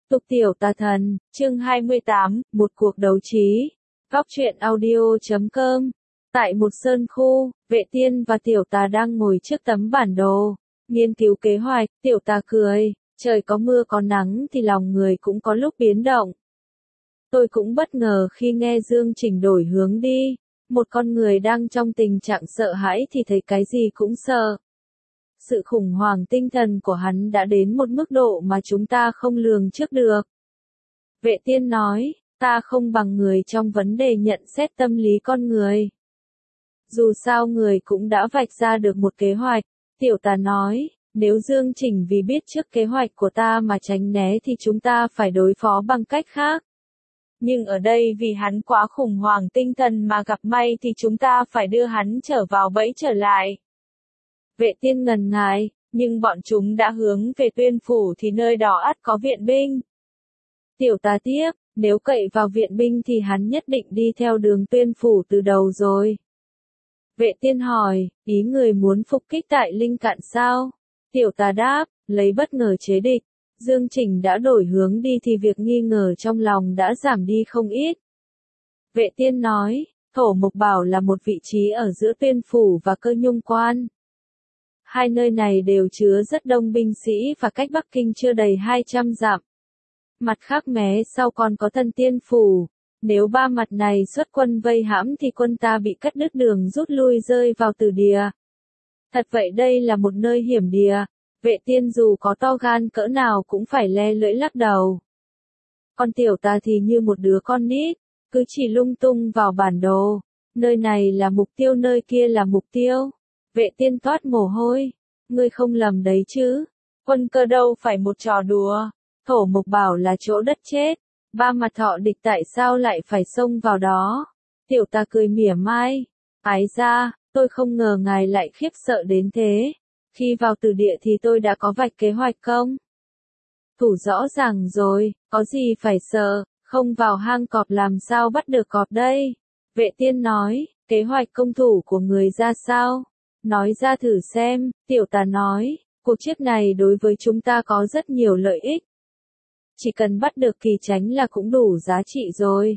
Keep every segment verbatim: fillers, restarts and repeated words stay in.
Tục tiểu tà thần, chương hai mươi tám, một cuộc đấu trí. Góc truyện audio chấm com. Tại một sơn khu, Vệ Tiên và tiểu tà đang ngồi trước tấm bản đồ, nghiên cứu kế hoạch. Tiểu tà cười, trời có mưa có nắng thì lòng người cũng có lúc biến động. Tôi cũng bất ngờ khi nghe Dương Trình đổi hướng đi. Một con người đang trong tình trạng sợ hãi thì thấy cái gì cũng sợ. Sự khủng hoảng tinh thần của hắn đã đến một mức độ mà chúng ta không lường trước được. Vệ Tiên nói, ta không bằng người trong vấn đề nhận xét tâm lý con người. Dù sao người cũng đã vạch ra được một kế hoạch. Tiểu tà nói, nếu Dương Trình vì biết trước kế hoạch của ta mà tránh né thì chúng ta phải đối phó bằng cách khác. Nhưng ở đây vì hắn quá khủng hoảng tinh thần mà gặp may thì chúng ta phải đưa hắn trở vào bẫy trở lại. Vệ Tiên ngần ngại, nhưng bọn chúng đã hướng về Tuyên Phủ thì nơi đó ắt có viện binh. Tiểu tà tiếp, nếu cậy vào viện binh thì hắn nhất định đi theo đường Tuyên Phủ từ đầu rồi. Vệ Tiên hỏi, ý người muốn phục kích tại Linh Cạn sao? Tiểu tà đáp, lấy bất ngờ chế địch. Dương Trình đã đổi hướng đi thì việc nghi ngờ trong lòng đã giảm đi không ít. Vệ Tiên nói, Thổ Mộc Bảo là một vị trí ở giữa Tuyên Phủ và Cơ Nhung Quan. Hai nơi này đều chứa rất đông binh sĩ và cách Bắc Kinh chưa đầy hai trăm dặm. Mặt khác mé sau còn có Thần Tiên Phủ. Nếu ba mặt này xuất quân vây hãm thì quân ta bị cắt đứt đường rút lui rơi vào Tử Địa. Thật vậy đây là một nơi hiểm địa. Vệ Tiên dù có to gan cỡ nào cũng phải le lưỡi lắc đầu. Con tiểu tà thì như một đứa con nít, cứ chỉ lung tung vào bản đồ. Nơi này là mục tiêu, nơi kia là mục tiêu. Vệ Tiên toát mồ hôi. Ngươi không lầm đấy chứ. Quân Cơ đâu phải một trò đùa. Thổ Mộc Bảo là chỗ đất chết. Ba mặt họ địch tại sao lại phải xông vào đó? Tiểu tà cười mỉa mai. Ái ra, tôi không ngờ ngài lại khiếp sợ đến thế. Khi vào Tử Địa thì tôi đã có vạch kế hoạch không? Thủ rõ ràng rồi, có gì phải sợ, không vào hang cọp làm sao bắt được cọp đây? Vệ Tiên nói, kế hoạch công thủ của người ra sao? Nói ra thử xem. Tiểu tà nói, cuộc chiến này đối với chúng ta có rất nhiều lợi ích. Chỉ cần bắt được Kỳ Chánh là cũng đủ giá trị rồi.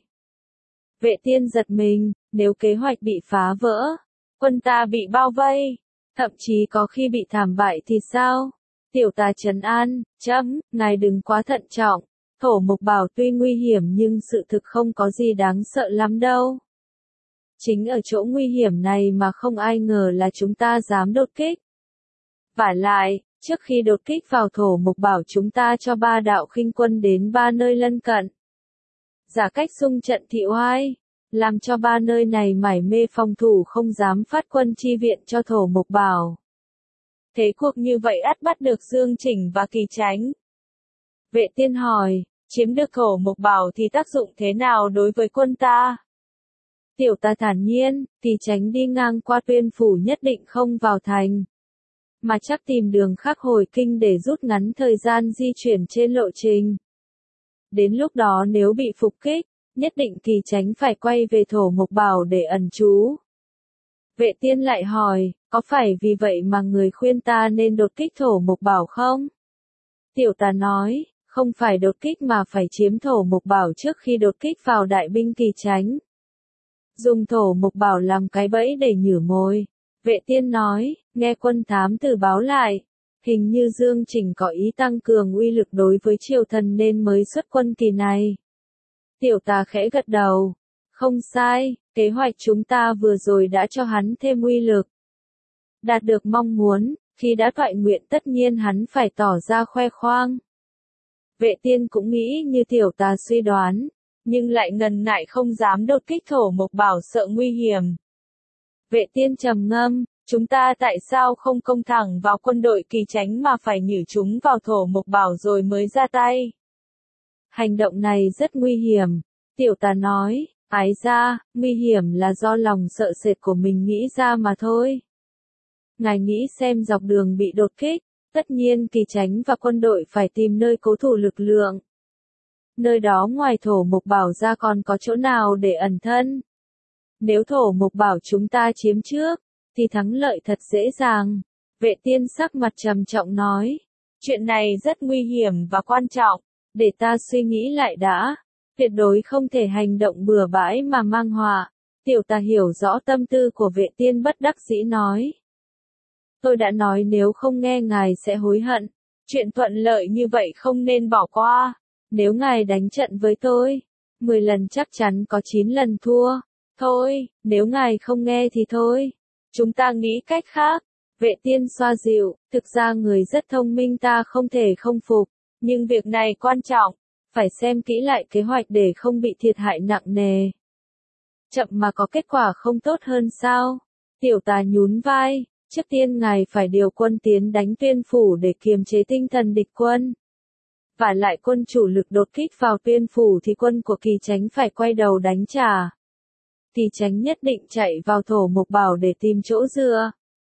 Vệ Tiên giật mình, nếu kế hoạch bị phá vỡ, quân ta bị bao vây, thậm chí có khi bị thảm bại thì sao? Tiểu tà trấn an, chấm, ngài đừng quá thận trọng. Thổ Mộc Bảo tuy nguy hiểm nhưng sự thực không có gì đáng sợ lắm đâu. Chính ở chỗ nguy hiểm này mà không ai ngờ là chúng ta dám đột kích. Vả lại, trước khi đột kích vào Thổ Mộc Bảo chúng ta cho ba đạo khinh quân đến ba nơi lân cận. Giả cách xung trận thị oai, làm cho ba nơi này mải mê phòng thủ không dám phát quân chi viện cho Thổ Mộc Bảo. Thế cuộc như vậy ắt bắt được Dương Trình và Kỳ Chánh. Vệ Tiên hỏi, chiếm được Thổ Mộc Bảo thì tác dụng thế nào đối với quân ta? Tiểu tà thản nhiên, Kỳ Chánh đi ngang qua Tuyên Phủ nhất định không vào thành. Mà chắc tìm đường khác hồi kinh để rút ngắn thời gian di chuyển trên lộ trình. Đến lúc đó nếu bị phục kích, nhất định Kỳ Chánh phải quay về Thổ Mộc Bảo để ẩn trú. Vệ Tiên lại hỏi, có phải vì vậy mà người khuyên ta nên đột kích Thổ Mộc Bảo không? Tiểu tà nói, không phải đột kích mà phải chiếm Thổ Mộc Bảo trước khi đột kích vào đại binh Kỳ Chánh. Dùng Thổ Mộc Bảo làm cái bẫy để nhử mồi. Vệ Tiên nói, nghe quân thám tử báo lại, hình như Dương Trình có ý tăng cường uy lực đối với triều thần nên mới xuất quân kỳ này. Tiểu tà khẽ gật đầu, không sai, kế hoạch chúng ta vừa rồi đã cho hắn thêm uy lực. Đạt được mong muốn, khi đã toại nguyện tất nhiên hắn phải tỏ ra khoe khoang. Vệ Tiên cũng nghĩ như tiểu tà suy đoán, nhưng lại ngần ngại không dám đột kích Thổ Mộc Bảo sợ nguy hiểm. Vệ Tiên trầm ngâm, chúng ta tại sao không công thẳng vào quân đội Kỳ Chánh mà phải nhử chúng vào Thổ Mộc Bảo rồi mới ra tay? Hành động này rất nguy hiểm. Tiểu tà nói, ái ra, nguy hiểm là do lòng sợ sệt của mình nghĩ ra mà thôi. Ngài nghĩ xem dọc đường bị đột kích, tất nhiên Kỳ Chánh và quân đội phải tìm nơi cố thủ lực lượng. Nơi đó ngoài Thổ Mộc Bảo ra còn có chỗ nào để ẩn thân? Nếu Thổ Mộc Bảo chúng ta chiếm trước, thì thắng lợi thật dễ dàng. Vệ Tiên sắc mặt trầm trọng nói, chuyện này rất nguy hiểm và quan trọng. Để ta suy nghĩ lại đã. Tuyệt đối không thể hành động bừa bãi mà mang họa. Tiểu tà hiểu rõ tâm tư của Vệ Tiên bất đắc dĩ nói. Tôi đã nói nếu không nghe ngài sẽ hối hận. Chuyện thuận lợi như vậy không nên bỏ qua. Nếu ngài đánh trận với tôi, mười lần chắc chắn có chín lần thua. Thôi, nếu ngài không nghe thì thôi. Chúng ta nghĩ cách khác. Vệ Tiên xoa dịu, thực ra người rất thông minh ta không thể không phục. Nhưng việc này quan trọng. Phải xem kỹ lại kế hoạch để không bị thiệt hại nặng nề. Chậm mà có kết quả không tốt hơn sao? Tiểu tà nhún vai. Trước tiên ngài phải điều quân tiến đánh Tuyên Phủ để kiềm chế tinh thần địch quân. Và lại quân chủ lực đột kích vào Tuyên Phủ thì quân của Kỳ Chánh phải quay đầu đánh trả. Kỳ Chánh nhất định chạy vào Thổ Mộc Bảo để tìm chỗ dựa.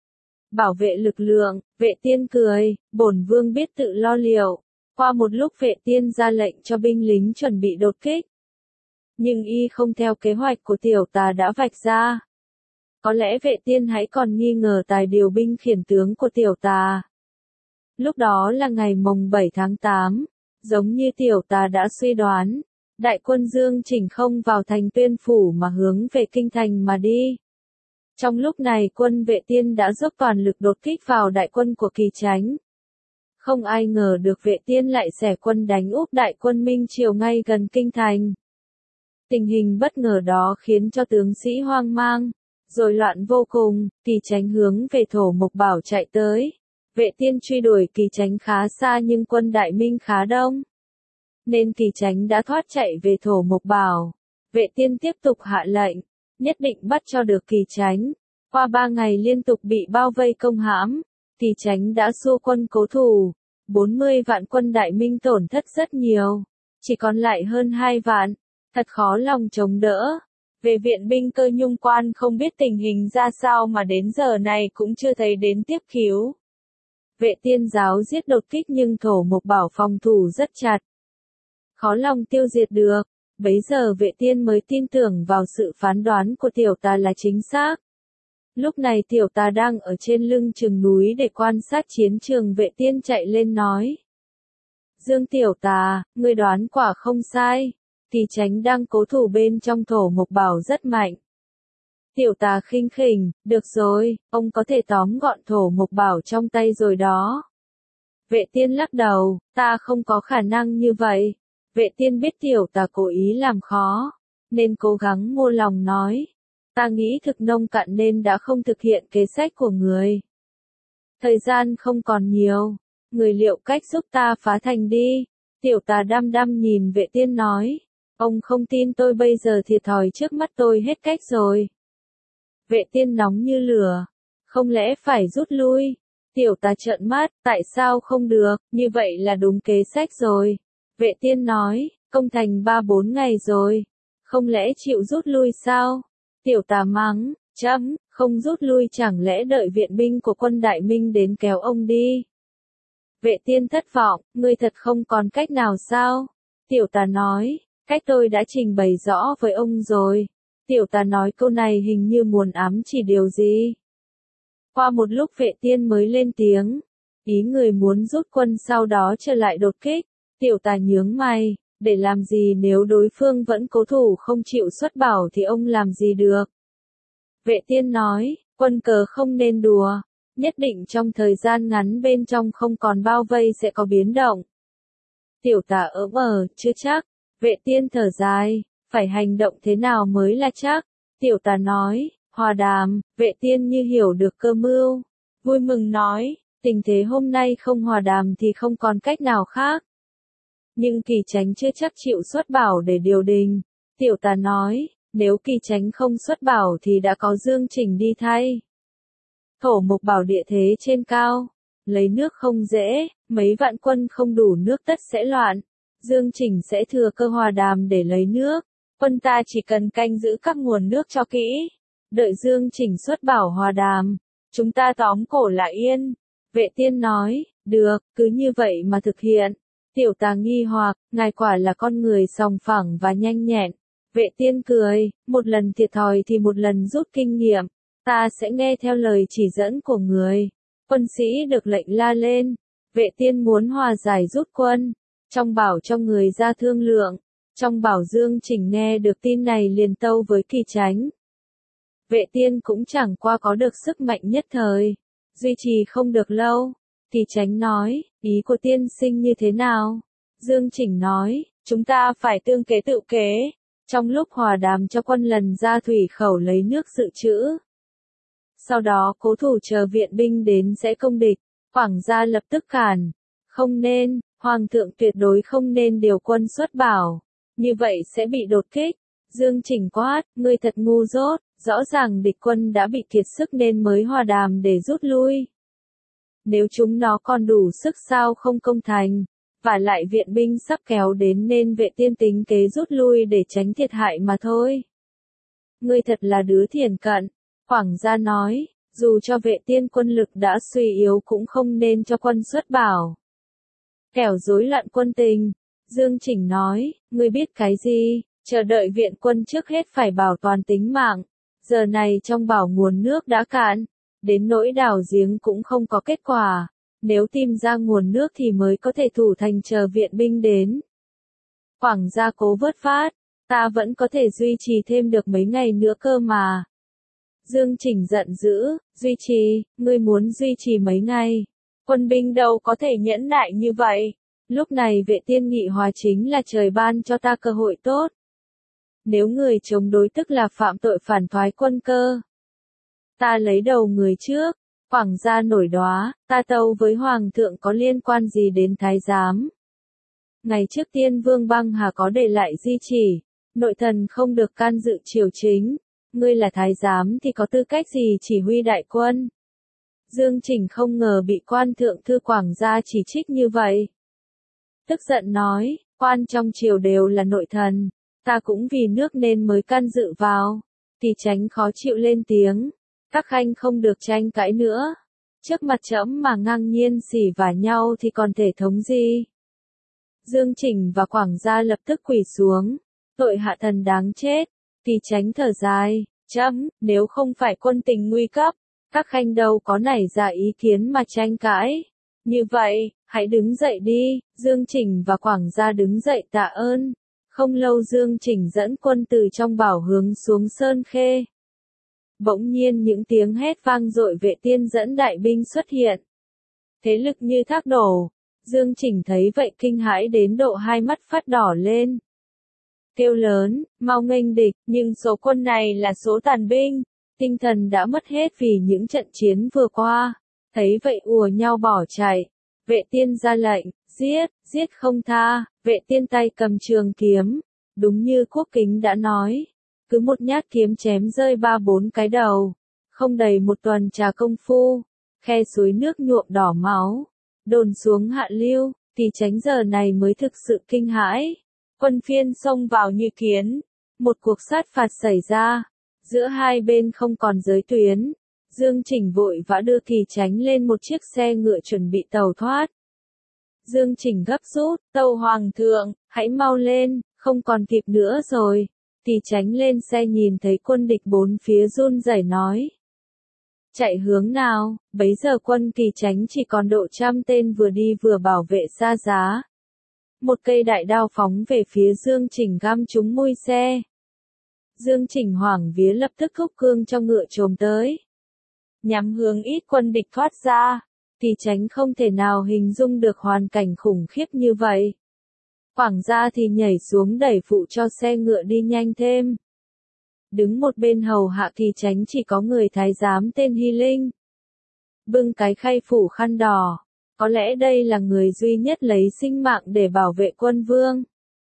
Bảo vệ lực lượng, Vệ Tiên cười, bổn vương biết tự lo liệu. Qua một lúc Vệ Tiên ra lệnh cho binh lính chuẩn bị đột kích. Nhưng y không theo kế hoạch của tiểu tà đã vạch ra. Có lẽ Vệ Tiên hãy còn nghi ngờ tài điều binh khiển tướng của tiểu tà. Lúc đó là ngày mồng bảy tháng tám, giống như tiểu tà đã suy đoán, đại quân Dương Chỉnh không vào thành Tuyên Phủ mà hướng về kinh thành mà đi. Trong lúc này quân Vệ Tiên đã dốc toàn lực đột kích vào đại quân của Kỳ Chánh. Không ai ngờ được Vệ Tiên lại xẻ quân đánh úp đại quân Minh Triều ngay gần kinh thành. Tình hình bất ngờ đó khiến cho tướng sĩ hoang mang, rồi loạn vô cùng. Kỳ Chánh hướng về Thổ Mộc Bảo chạy tới. Vệ Tiên truy đuổi Kỳ Chánh khá xa nhưng quân Đại Minh khá đông, nên Kỳ Chánh đã thoát chạy về Thổ Mộc Bảo. Vệ Tiên tiếp tục hạ lệnh, nhất định bắt cho được Kỳ Chánh. Qua ba ngày liên tục bị bao vây công hãm, Kỳ Chánh đã xua quân cố thủ. bốn mươi vạn quân Đại Minh tổn thất rất nhiều, chỉ còn lại hơn hai vạn, thật khó lòng chống đỡ. Về viện binh Cơ Nhung Quan không biết tình hình ra sao mà đến giờ này cũng chưa thấy đến tiếp cứu. Vệ Tiên giáo giết đột kích nhưng Thổ Mộc Bảo phòng thủ rất chặt, khó lòng tiêu diệt được. Bấy giờ Vệ Tiên mới tin tưởng vào sự phán đoán của tiểu tà là chính xác. Lúc này tiểu tà đang ở trên lưng chừng núi để quan sát chiến trường. Vệ Tiên chạy lên nói. Dương tiểu tà, ngươi đoán quả không sai. Kỳ Chánh đang cố thủ bên trong Thổ Mộc Bảo rất mạnh. Tiểu tà khinh khỉnh, được rồi, ông có thể tóm gọn Thổ Mộc Bảo trong tay rồi đó. Vệ Tiên lắc đầu, ta không có khả năng như vậy. Vệ Tiên biết tiểu tà cố ý làm khó, nên cố gắng mua lòng nói. Ta nghĩ thực nông cạn nên đã không thực hiện kế sách của người. Thời gian không còn nhiều, người liệu cách giúp ta phá thành đi. Tiểu tà đăm đăm nhìn Vệ Tiên nói. Ông không tin tôi bây giờ thiệt thòi trước mắt tôi hết cách rồi. Vệ Tiên nóng như lửa. Không lẽ phải rút lui? Tiểu tà trợn mắt, tại sao không được, như vậy là đúng kế sách rồi. Vệ Tiên nói, công thành ba bốn ngày rồi. Không lẽ chịu rút lui sao? Tiểu tà mắng, chấm, không rút lui chẳng lẽ đợi viện binh của quân Đại Minh đến kéo ông đi. Vệ Tiên thất vọng, ngươi thật không còn cách nào sao? Tiểu tà nói, cách tôi đã trình bày rõ với ông rồi. Tiểu tà nói câu này hình như muốn ám chỉ điều gì. Qua một lúc Vệ Tiên mới lên tiếng. Ý người muốn rút quân sau đó trở lại đột kích. Tiểu tà nhướng mày, để làm gì nếu đối phương vẫn cố thủ không chịu xuất bảo thì ông làm gì được. Vệ Tiên nói, quân cờ không nên đùa. Nhất định trong thời gian ngắn bên trong không còn bao vây sẽ có biến động. Tiểu tà ỡm ờ, chưa chắc. Vệ Tiên thở dài, phải hành động thế nào mới là chắc. Tiểu tà nói, hòa đàm. Vệ Tiên như hiểu được cơ mưu, vui mừng nói, tình thế hôm nay không hòa đàm thì không còn cách nào khác. Nhưng Kỳ Chánh chưa chắc chịu xuất bảo để điều đình. Tiểu tà nói, nếu Kỳ Chánh không xuất bảo thì đã có Dương Chỉnh đi thay. Thổ Mộc Bảo địa thế trên cao, lấy nước không dễ, mấy vạn quân không đủ nước tất sẽ loạn. Dương Chỉnh sẽ thừa cơ hòa đàm để lấy nước. Quân ta chỉ cần canh giữ các nguồn nước cho kỹ. Đợi Dương Chỉnh xuất bảo hòa đàm, chúng ta tóm cổ lại yên. Vệ Tiên nói, được, cứ như vậy mà thực hiện. Tiểu tà nghi hoặc, ngài quả là con người sòng phẳng và nhanh nhẹn. Vệ Tiên cười, một lần thiệt thòi thì một lần rút kinh nghiệm. Ta sẽ nghe theo lời chỉ dẫn của người. Quân sĩ được lệnh la lên. Vệ Tiên muốn hòa giải rút quân. Trong bảo cho người ra thương lượng. Trong bảo Dương Chỉnh nghe được tin này liền tâu với Kỳ Chánh. Vệ tiên cũng chẳng qua có được sức mạnh nhất thời, duy trì không được lâu. Kỳ Chánh nói, ý của tiên sinh như thế nào? Dương Chỉnh nói, chúng ta phải tương kế tự kế. Trong lúc hòa đàm cho quân lần ra thủy khẩu lấy nước dự trữ. Sau đó cố thủ chờ viện binh đến sẽ công địch. Quảng gia lập tức cản. Không nên, Hoàng thượng tuyệt đối không nên điều quân xuất bảo. Như vậy sẽ bị đột kích. Dương Chỉnh quát, ngươi thật ngu dốt, rõ ràng địch quân đã bị kiệt sức nên mới hòa đàm để rút lui. Nếu chúng nó còn đủ sức sao không công thành, và lại viện binh sắp kéo đến nên vệ tiên tính kế rút lui để tránh thiệt hại mà thôi. Ngươi thật là đứa thiển cận, Quảng gia nói, dù cho vệ tiên quân lực đã suy yếu cũng không nên cho quân xuất bảo. Kẻo rối loạn quân tình. Dương Chỉnh nói, ngươi biết cái gì, chờ đợi viện quân trước hết phải bảo toàn tính mạng. Giờ này trong bảo nguồn nước đã cạn, đến nỗi đào giếng cũng không có kết quả. Nếu tìm ra nguồn nước thì mới có thể thủ thành chờ viện binh đến. Quảng gia cố vớt phát, ta vẫn có thể duy trì thêm được mấy ngày nữa cơ mà. Dương Chỉnh giận dữ, duy trì, ngươi muốn duy trì mấy ngày. Quân binh đâu có thể nhẫn nại như vậy. Lúc này vệ tiên nghị hòa chính là trời ban cho ta cơ hội tốt. Nếu người chống đối tức là phạm tội phản thoái quân cơ. Ta lấy đầu người trước, Quảng gia nổi đoá, ta tâu với Hoàng thượng có liên quan gì đến Thái giám. Ngày trước tiên Vương Băng Hà có để lại di chỉ, nội thần không được can dự triều chính, ngươi là Thái giám thì có tư cách gì chỉ huy đại quân. Dương Chỉnh không ngờ bị quan thượng thư Quảng gia chỉ trích như vậy. Tức giận nói, quan trong triều đều là nội thần, ta cũng vì nước nên mới can dự vào. Kỳ Chánh khó chịu lên tiếng, các khanh không được tranh cãi nữa. Trước mặt trẫm mà ngang nhiên xỉ vả nhau thì còn thể thống gì. Dương Chỉnh và Quảng gia lập tức quỳ xuống, tội hạ thần đáng chết. Kỳ Chánh thở dài, trẫm, nếu không phải quân tình nguy cấp, các khanh đâu có nảy ra ý kiến mà tranh cãi. Như vậy, hãy đứng dậy đi. Dương Chỉnh và Quảng gia đứng dậy tạ ơn. Không lâu Dương Chỉnh dẫn quân từ trong bảo hướng xuống Sơn Khê. Bỗng nhiên những tiếng hét vang dội, vệ tiên dẫn đại binh xuất hiện. Thế lực như thác đổ. Dương Chỉnh thấy vậy kinh hãi đến độ hai mắt phát đỏ lên. Kêu lớn, mau nghênh địch, nhưng số quân này là số tàn binh. Tinh thần đã mất hết vì những trận chiến vừa qua. Thấy vậy ùa nhau bỏ chạy. Vệ tiên ra lệnh, giết, giết không tha. Vệ tiên tay cầm trường kiếm. Đúng như Quốc Kính đã nói. Cứ một nhát kiếm chém rơi ba bốn cái đầu. Không đầy một tuần trà công phu. Khe suối nước nhuộm đỏ máu. Đồn xuống hạ lưu. Kỳ Chánh giờ này mới thực sự kinh hãi. Quân phiên xông vào như kiến. Một cuộc sát phạt xảy ra. Giữa hai bên không còn giới tuyến. Dương Chỉnh vội vã đưa Kỳ Chánh lên một chiếc xe ngựa chuẩn bị tàu thoát. Dương Chỉnh gấp rút, tâu Hoàng thượng, hãy mau lên, không còn kịp nữa rồi. Kỳ Chánh lên xe nhìn thấy quân địch bốn phía run rẩy nói. Chạy hướng nào, bấy giờ quân Kỳ Chánh chỉ còn độ trăm tên vừa đi vừa bảo vệ xa giá. Một cây đại đao phóng về phía Dương Chỉnh găm trúng mui xe. Dương Chỉnh hoảng vía lập tức thúc cương cho ngựa trồm tới. Nhắm hướng ít quân địch thoát ra. Kỳ Chánh không thể nào hình dung được hoàn cảnh khủng khiếp như vậy. Quảng gia thì nhảy xuống đẩy phụ cho xe ngựa đi nhanh thêm. Đứng một bên hầu hạ Kỳ Chánh chỉ có người thái giám tên Hy Linh. Bưng cái khay phủ khăn đỏ. Có lẽ đây là người duy nhất lấy sinh mạng để bảo vệ quân vương.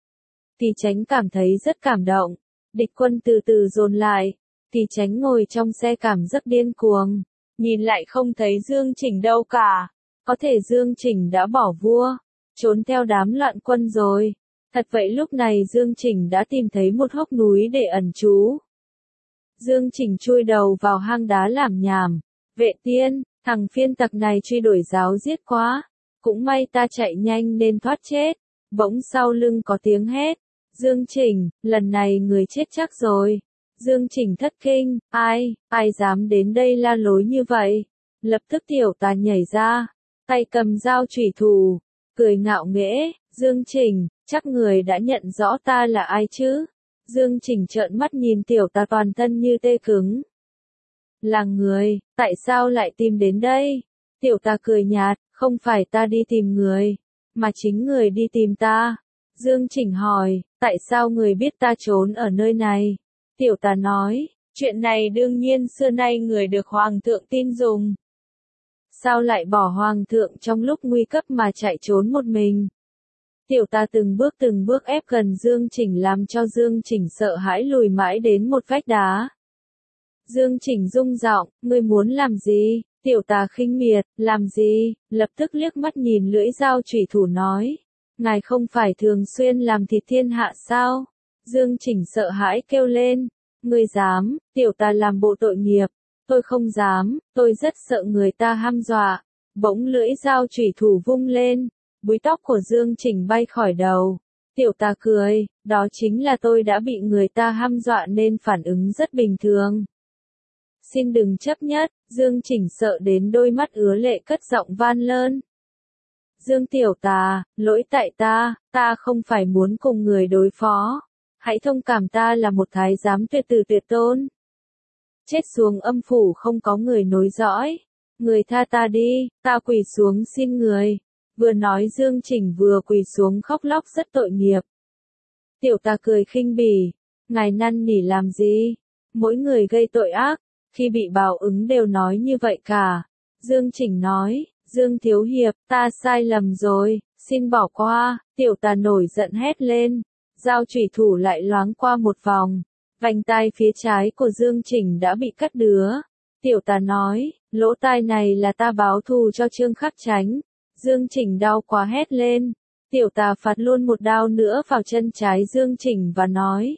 Kỳ Chánh cảm thấy rất cảm động. Địch quân từ từ dồn lại. Kỳ Chánh ngồi trong xe cảm giác điên cuồng. Nhìn lại không thấy Dương Chỉnh đâu cả. Có thể Dương Chỉnh đã bỏ vua. Trốn theo đám loạn quân rồi. Thật vậy lúc này Dương Chỉnh đã tìm thấy một hốc núi để ẩn trú. Dương Chỉnh chui đầu vào hang đá làm nhảm. Vệ tiên, thằng phiên tặc này truy đuổi giáo giết quá. Cũng may ta chạy nhanh nên thoát chết. Bỗng sau lưng có tiếng hét. Dương Chỉnh, lần này người chết chắc rồi. Dương Chỉnh thất kinh, ai, ai dám đến đây la lối như vậy. Lập tức tiểu tà nhảy ra. Tay cầm dao chủy thủ. cười ngạo nghễ, Dương Trình, chắc người đã nhận rõ ta là ai chứ? Dương Trình trợn mắt nhìn tiểu tà toàn thân như tê cứng. Là người, tại sao lại tìm đến đây? Tiểu tà cười nhạt, không phải ta đi tìm người, mà chính người đi tìm ta. Dương Trình hỏi, tại sao người biết ta trốn ở nơi này? Tiểu tà nói, chuyện này đương nhiên xưa nay người được hoàng thượng tin dùng. Sao lại bỏ hoàng thượng trong lúc nguy cấp mà chạy trốn một mình? Tiểu tà từng bước từng bước ép gần Dương Trình làm cho Dương Trình sợ hãi lùi mãi đến một vách đá. Dương Trình rung giọng, ngươi muốn làm gì? Tiểu tà khinh miệt, làm gì? Lập tức liếc mắt nhìn lưỡi dao chủy thủ nói. Ngài không phải thường xuyên làm thịt thiên hạ sao? Dương Trình sợ hãi kêu lên. Ngươi dám? Tiểu tà làm bộ tội nghiệp. Tôi không dám, tôi rất sợ người ta hăm dọa. Bỗng lưỡi dao chủy thủ vung lên. Búi tóc của Dương Trình bay khỏi đầu. Tiểu tà cười, đó chính là tôi đã bị người ta hăm dọa nên phản ứng rất bình thường. Xin đừng chấp nhất, Dương Trình sợ đến đôi mắt ứa lệ cất giọng van lơn. Dương tiểu tà, lỗi tại ta, ta không phải muốn cùng người đối phó. Hãy thông cảm ta là một thái giám tuyệt từ tuyệt tôn. Chết xuống âm phủ không có người nối dõi. Người tha ta đi, ta quỳ xuống xin người. Vừa nói Dương Trình vừa quỳ xuống khóc lóc rất tội nghiệp. Tiểu tà cười khinh bỉ. Ngài năn nỉ làm gì? Mỗi người gây tội ác, khi bị báo ứng đều nói như vậy cả. Dương Trình nói, Dương Thiếu Hiệp, ta sai lầm rồi, xin bỏ qua. Tiểu tà nổi giận hét lên. Dao chủy thủ lại loáng qua một vòng. Vành tai phía trái của Dương Trình đã bị cắt đứa. Tiểu tà nói, lỗ tai này là ta báo thù cho Trương Khắc Chánh. Dương Trình đau quá hét lên. Tiểu tà phạt luôn một đao nữa vào chân trái Dương Trình và nói.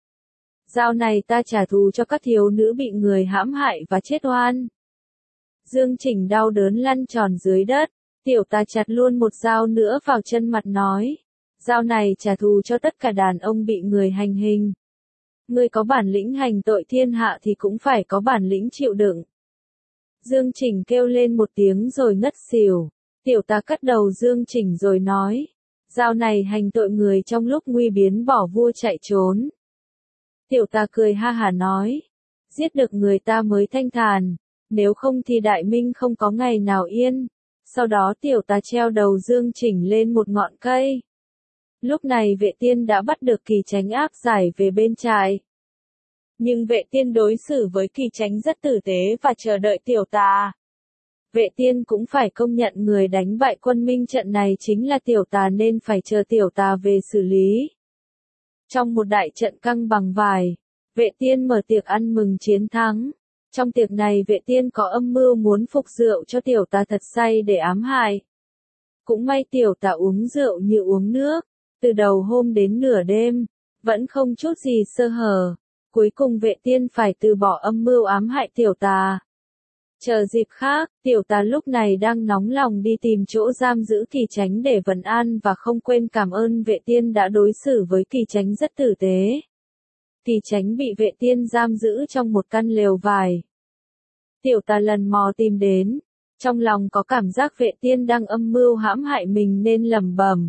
Dao này ta trả thù cho các thiếu nữ bị người hãm hại và chết oan. Dương Trình đau đớn lăn tròn dưới đất. Tiểu tà chặt luôn một dao nữa vào chân mặt nói. Dao này trả thù cho tất cả đàn ông bị người hành hình. Ngươi có bản lĩnh hành tội thiên hạ thì cũng phải có bản lĩnh chịu đựng. Dương Trình kêu lên một tiếng rồi ngất xỉu. Tiểu tà cắt đầu Dương Trình rồi nói. Dao này hành tội người trong lúc nguy biến bỏ vua chạy trốn. Tiểu tà cười ha hả nói. Giết được người ta mới thanh thản. Nếu không thì đại minh không có ngày nào yên. Sau đó tiểu tà treo đầu Dương Trình lên một ngọn cây. Lúc này vệ tiên đã bắt được Kỳ Chánh áp giải về bên trại. Nhưng vệ tiên đối xử với Kỳ Chánh rất tử tế và chờ đợi tiểu tà. Vệ tiên cũng phải công nhận người đánh bại quân minh trận này chính là tiểu tà nên phải chờ tiểu tà về xử lý. Trong một đại trận căng bằng vải, vệ tiên mở tiệc ăn mừng chiến thắng. Trong tiệc này vệ tiên có âm mưu muốn phục rượu cho tiểu tà thật say để ám hại. Cũng may tiểu tà uống rượu như uống nước. Từ đầu hôm đến nửa đêm, vẫn không chút gì sơ hở. Cuối cùng vệ tiên phải từ bỏ âm mưu ám hại tiểu tà. Chờ dịp khác, tiểu tà lúc này đang nóng lòng đi tìm chỗ giam giữ Kỳ Chánh để vấn an và không quên cảm ơn vệ tiên đã đối xử với Kỳ Chánh rất tử tế. Kỳ Chánh bị vệ tiên giam giữ trong một căn lều vải. Tiểu tà lần mò tìm đến, trong lòng có cảm giác vệ tiên đang âm mưu hãm hại mình nên lẩm bẩm.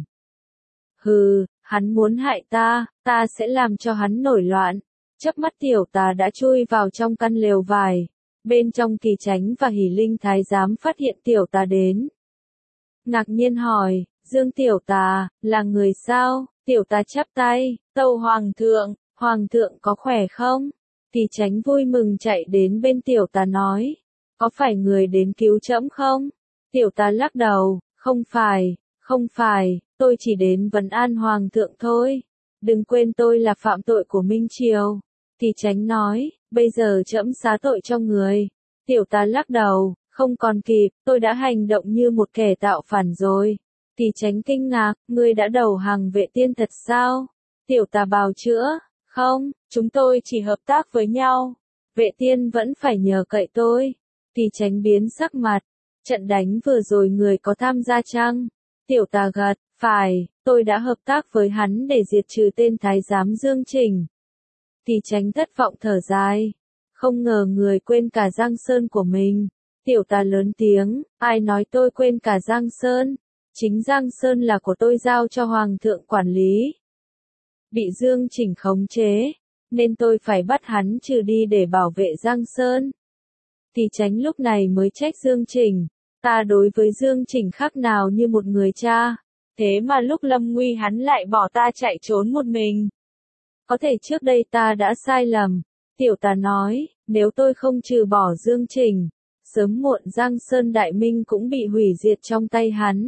Hừ, hắn muốn hại ta, ta sẽ làm cho hắn nổi loạn. Chớp mắt tiểu tà đã chui vào trong căn lều vải. Bên trong Kỳ Chánh và Hỷ Linh Thái giám phát hiện tiểu tà đến. Ngạc nhiên hỏi, Dương tiểu tà, là người sao? Tiểu tà chắp tay, tâu hoàng thượng, hoàng thượng có khỏe không? Kỳ Chánh vui mừng chạy đến bên tiểu tà nói, có phải người đến cứu trẫm không? Tiểu tà lắc đầu, không phải, không phải, tôi chỉ đến vấn an hoàng thượng thôi. Đừng quên tôi là phạm tội của Minh Triều. Kỳ Chánh nói, bây giờ trẫm xá tội cho người. Tiểu tà lắc đầu, không còn kịp, tôi đã hành động như một kẻ tạo phản rồi. Kỳ Chánh kinh ngạc, ngươi đã đầu hàng vệ tiên thật sao? Tiểu tà bào chữa, không, chúng tôi chỉ hợp tác với nhau. Vệ tiên vẫn phải nhờ cậy tôi. Kỳ Chánh biến sắc mặt, trận đánh vừa rồi người có tham gia chăng? Tiểu tà gật, phải, tôi đã hợp tác với hắn để diệt trừ tên thái giám Dương Trình. Kỳ Chánh thất vọng thở dài. Không ngờ người quên cả Giang Sơn của mình. Tiểu tà lớn tiếng, ai nói tôi quên cả Giang Sơn? Chính Giang Sơn là của tôi giao cho Hoàng thượng quản lý. Bị Dương Trình khống chế, nên tôi phải bắt hắn trừ đi để bảo vệ Giang Sơn. Thì Chánh lúc này mới trách Dương Trình, ta đối với Dương Trình khác nào như một người cha, thế mà lúc lâm nguy hắn lại bỏ ta chạy trốn một mình. Có thể trước đây ta đã sai lầm, tiểu tà nói, nếu tôi không trừ bỏ Dương Trình, sớm muộn Giang Sơn Đại Minh cũng bị hủy diệt trong tay hắn.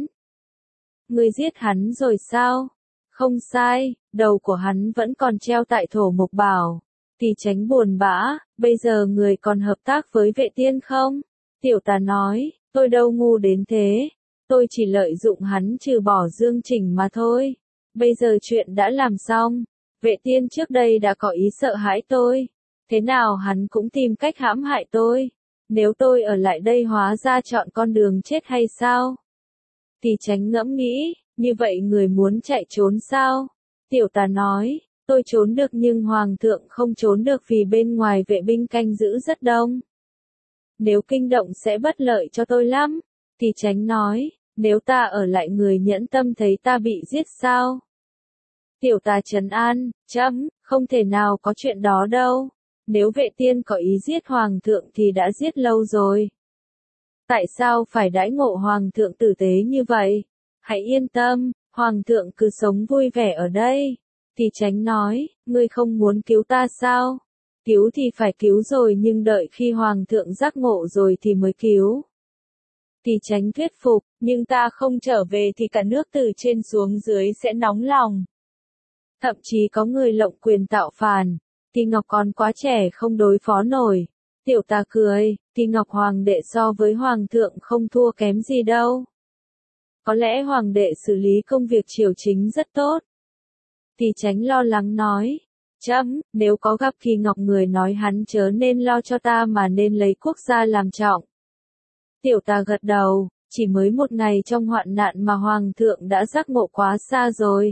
Ngươi giết hắn rồi sao? Không sai, đầu của hắn vẫn còn treo tại Thổ Mộc Bảo. Thì Chánh buồn bã, bây giờ người còn hợp tác với Vệ Tiên không? Tiểu tà nói, tôi đâu ngu đến thế, tôi chỉ lợi dụng hắn trừ bỏ Dương Trình mà thôi. Bây giờ chuyện đã làm xong, Vệ Tiên trước đây đã có ý sợ hãi tôi, thế nào hắn cũng tìm cách hãm hại tôi. Nếu tôi ở lại đây hóa ra chọn con đường chết hay sao? Thì Chánh ngẫm nghĩ, như vậy người muốn chạy trốn sao? Tiểu tà nói, tôi trốn được nhưng Hoàng thượng không trốn được vì bên ngoài vệ binh canh giữ rất đông. Nếu kinh động sẽ bất lợi cho tôi lắm. Thì Chánh nói, nếu ta ở lại người nhẫn tâm thấy ta bị giết sao? Tiểu tà trấn an, chấm, không thể nào có chuyện đó đâu. Nếu Vệ Tiên có ý giết Hoàng thượng thì đã giết lâu rồi. Tại sao phải đãi ngộ Hoàng thượng tử tế như vậy? Hãy yên tâm, Hoàng thượng cứ sống vui vẻ ở đây. Thì Chánh nói, ngươi không muốn cứu ta sao? Cứu thì phải cứu rồi nhưng đợi khi Hoàng thượng giác ngộ rồi thì mới cứu. Thì Chánh thuyết phục, nhưng ta không trở về thì cả nước từ trên xuống dưới sẽ nóng lòng. Thậm chí có người lộng quyền tạo phản. Thì Ngọc còn quá trẻ không đối phó nổi. Tiểu tà cười, thì Ngọc Hoàng đệ so với Hoàng thượng không thua kém gì đâu. Có lẽ Hoàng đệ xử lý công việc triều chính rất tốt. Thì Chánh lo lắng nói, chấm, nếu có gặp Kỳ Ngọc người nói hắn chớ nên lo cho ta mà nên lấy quốc gia làm trọng. Tiểu tà gật đầu, chỉ mới một ngày trong hoạn nạn mà Hoàng thượng đã giác ngộ quá xa rồi.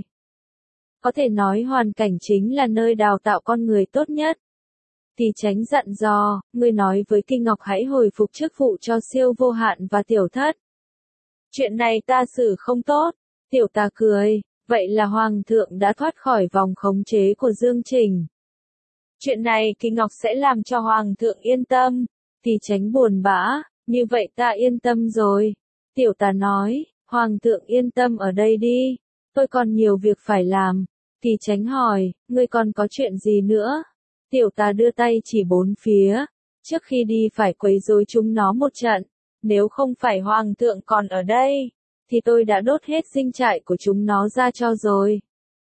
Có thể nói hoàn cảnh chính là nơi đào tạo con người tốt nhất. Thì Chánh dặn dò, ngươi nói với Kinh Ngọc hãy hồi phục chức vụ cho Siêu Vô Hạn và Tiểu Thất. Chuyện này ta xử không tốt. Tiểu tà cười, vậy là Hoàng thượng đã thoát khỏi vòng khống chế của Dương Trình. Chuyện này Kinh Ngọc sẽ làm cho Hoàng thượng yên tâm. Thì Chánh buồn bã, như vậy ta yên tâm rồi. Tiểu tà nói, Hoàng thượng yên tâm ở đây đi, tôi còn nhiều việc phải làm. Thì Chánh hỏi, ngươi còn có chuyện gì nữa? Tiểu tà đưa tay chỉ bốn phía, trước khi đi phải quấy rối chúng nó một trận, nếu không phải Hoàng thượng còn ở đây, thì tôi đã đốt hết dinh trại của chúng nó ra cho rồi.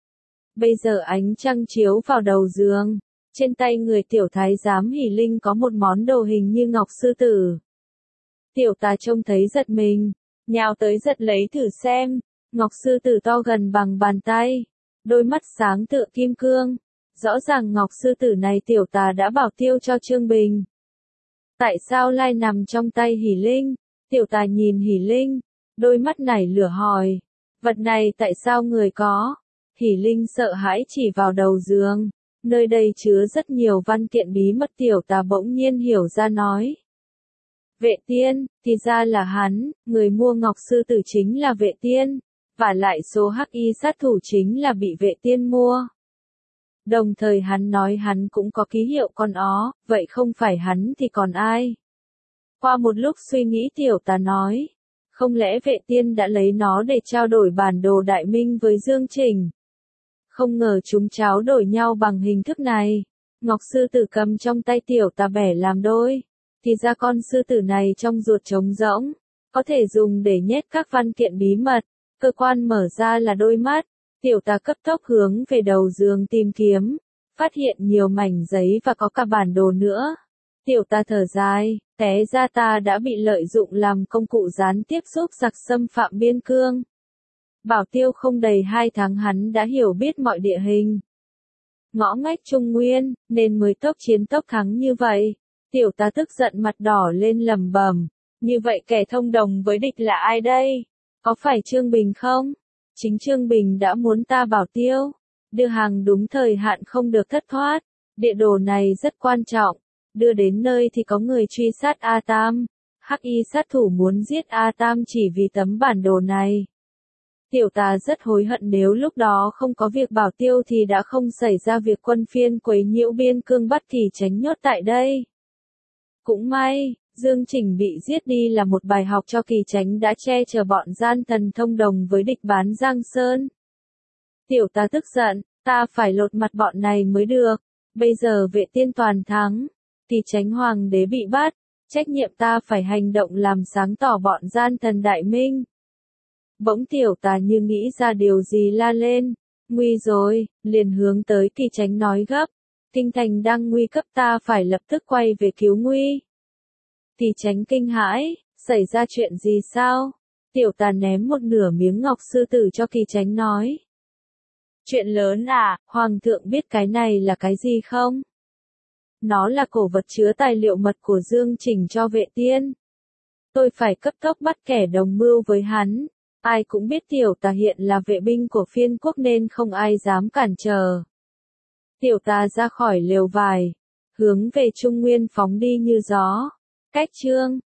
Bây giờ ánh trăng chiếu vào đầu giường, trên tay người tiểu thái giám Hỷ Linh có một món đồ hình như ngọc sư tử. Tiểu tà trông thấy giật mình, nhào tới giật lấy thử xem, ngọc sư tử to gần bằng bàn tay. Đôi mắt sáng tựa kim cương. Rõ ràng ngọc sư tử này tiểu tà đã bảo tiêu cho Trương Bình. Tại sao lại nằm trong tay Hỷ Linh? Tiểu tà nhìn Hỷ Linh, đôi mắt nảy lửa hỏi. Vật này tại sao người có? Hỷ Linh sợ hãi chỉ vào đầu giường. Nơi đây chứa rất nhiều văn kiện bí mật. Tiểu tà bỗng nhiên hiểu ra nói. Vệ Tiên, thì ra là hắn, người mua ngọc sư tử chính là Vệ Tiên. Và lại số hắc y sát thủ chính là bị Vệ Tiên mua. Đồng thời hắn nói hắn cũng có ký hiệu con ó, vậy không phải hắn thì còn ai? Qua một lúc suy nghĩ tiểu tà nói, không lẽ Vệ Tiên đã lấy nó để trao đổi bản đồ Đại Minh với Dương Trình? Không ngờ chúng tráo đổi nhau bằng hình thức này. Ngọc sư tử cầm trong tay tiểu tà bẻ làm đôi. Thì ra con sư tử này trong ruột trống rỗng, có thể dùng để nhét các văn kiện bí mật. Cơ quan mở ra là đôi mắt. Tiểu tà cấp tốc hướng về đầu giường tìm kiếm, phát hiện nhiều mảnh giấy và có cả bản đồ nữa. Tiểu tà thở dài, té ra ta đã bị lợi dụng làm công cụ gián tiếp giúp giặc xâm phạm biên cương. Bảo tiêu không đầy hai tháng hắn đã hiểu biết mọi địa hình. Ngõ ngách Trung Nguyên, nên mới tốc chiến tốc thắng như vậy. Tiểu tà tức giận mặt đỏ lên lầm bầm. Như vậy kẻ thông đồng với địch là ai đây? Có phải Trương Bình không? Chính Trương Bình đã muốn ta bảo tiêu, đưa hàng đúng thời hạn không được thất thoát. Địa đồ này rất quan trọng, đưa đến nơi thì có người truy sát A Tam. Hắc y sát thủ muốn giết A Tam chỉ vì tấm bản đồ này. Tiểu tà rất hối hận nếu lúc đó không có việc bảo tiêu thì đã không xảy ra việc quân phiên quấy nhiễu biên cương bắt Kỳ Chánh nhốt tại đây. Cũng may, Dương Chỉnh bị giết đi là một bài học cho Kỳ Chánh đã che chở bọn gian thần thông đồng với địch bán Giang Sơn. Tiểu tà tức giận, ta phải lột mặt bọn này mới được. Bây giờ Vệ Tiên toàn thắng, Kỳ Chánh hoàng đế bị bắt, trách nhiệm ta phải hành động làm sáng tỏ bọn gian thần đại minh. Bỗng tiểu tà như nghĩ ra điều gì la lên, nguy rồi, liền hướng tới Kỳ Chánh nói gấp, kinh thành đang nguy cấp ta phải lập tức quay về cứu nguy. Kỳ Chánh kinh hãi, xảy ra chuyện gì sao? Tiểu tà ném một nửa miếng ngọc sư tử cho Kỳ Chánh nói. Chuyện lớn à, Hoàng thượng biết cái này là cái gì không? Nó là cổ vật chứa tài liệu mật của Dương Chỉnh cho Vệ Tiên. Tôi phải cấp tốc bắt kẻ đồng mưu với hắn. Ai cũng biết tiểu tà hiện là vệ binh của phiên quốc nên không ai dám cản trở. Tiểu tà ra khỏi lều vải, hướng về Trung Nguyên phóng đi như gió. Cách chương